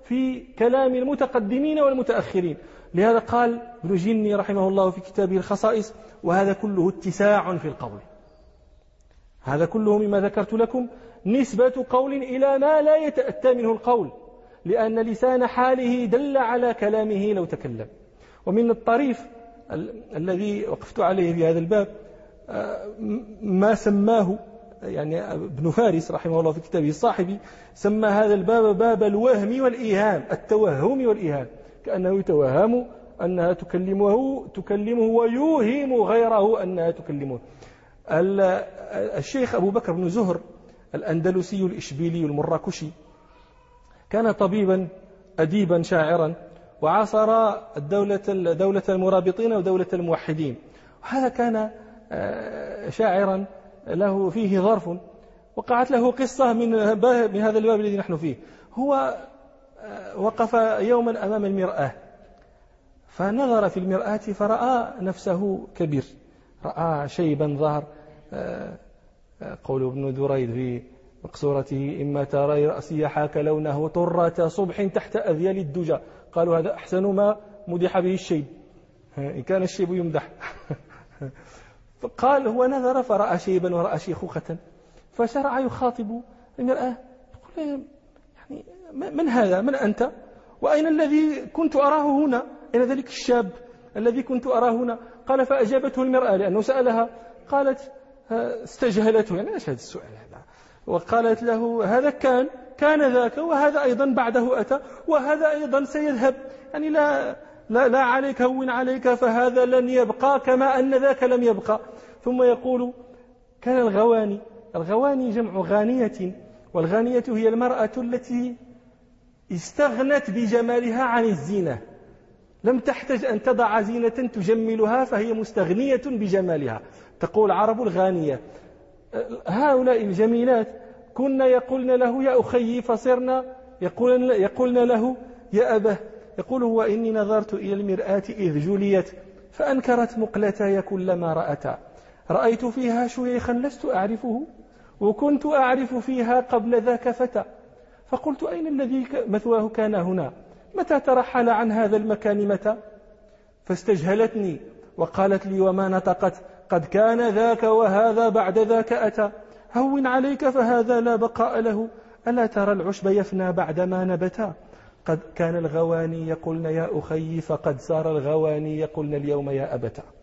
في كلام المتقدمين والمتأخرين. لهذا قال ابن جني رحمه الله في كتابه الخصائص: وهذا كله اتساع في القول. هذا كله مما ذكرت لكم نسبة قول إلى ما لا يتأتى منه القول، لأن لسان حاله دل على كلامه لو تكلم. ومن الطريف الذي وقفت عليه في هذا الباب ما سماه يعني ابن فارس رحمه الله في كتابه الصاحبي، سمى هذا الباب باب الوهم والإيهام، التوهم والإيهام، كأنه يتوهم أنها تكلمه ويوهم غيره أنها تكلمه. الشيخ أبو بكر بن زهر الأندلسي الإشبيلي المراكشي كان طبيبا أديبا شاعرا، وعاصر دولة المرابطين ودولة الموحدين. وهذا كان شاعرا له فيه ظرف، وقعت له قصة من هذا الباب الذي نحن فيه. هو وقف يوما أمام المرآة، فنظر في المرآة فرأى نفسه كبير، رأى شيبا ظهر. قول ابن دريد في مقصورته: إما ترى رأسي حاك لونه طرة صبح تحت أذيال الدجى. قالوا هذا أحسن ما مدح به الشيب، إن كان الشيب يمدح. فقال هو نظر فرأى شيبا ورأى شيخوخة، فشرع يخاطب المرآة يقول: يعني من هذا؟ من أنت؟ وأين الذي كنت أراه هنا؟ أين ذلك الشاب الذي كنت أراه هنا؟ قال: فأجابته المرآة لأنه سألها، قالت استجهلته، يعني ايش هذا السؤال هذا؟ وقالت له: هذا كان ذاك، وهذا أيضا بعده أتى، وهذا أيضا سيذهب، يعني لا عليك، هون عليك، فهذا لن يبقى كما أن ذاك لم يبقى. ثم يقول: كان الغواني جمع غانية، والغانية هي المرأة التي استغنت بجمالها عن الزينة، لم تحتاج أن تضع زينة تجملها، فهي مستغنية بجمالها. تقول العرب الغانية. هؤلاء الجميلات كنا يقولن له: يا أخي، فصرنا يقولن له: يا أبه. يقول: هو إني نظرت إلى المرآة إذ جليت فأنكرت مقلتاي كلما رأتا، رأيت فيها شيخا لست أعرفه، وكنت أعرف فيها قبل ذاك فتى، فقلت: أين الذي مثواه كان هنا؟ متى ترحل عن هذا المكان متى؟ فاستجهلتني وقالت لي وما نطقت: قد كان ذاك وهذا بعد ذاك أتى، هون عليك فهذا لا بقاء له، ألا ترى العشب يفنى بعدما نبتا، قد كان الغواني يقولن يا أخي، فقد صار الغواني يقولن اليوم يا أبتا.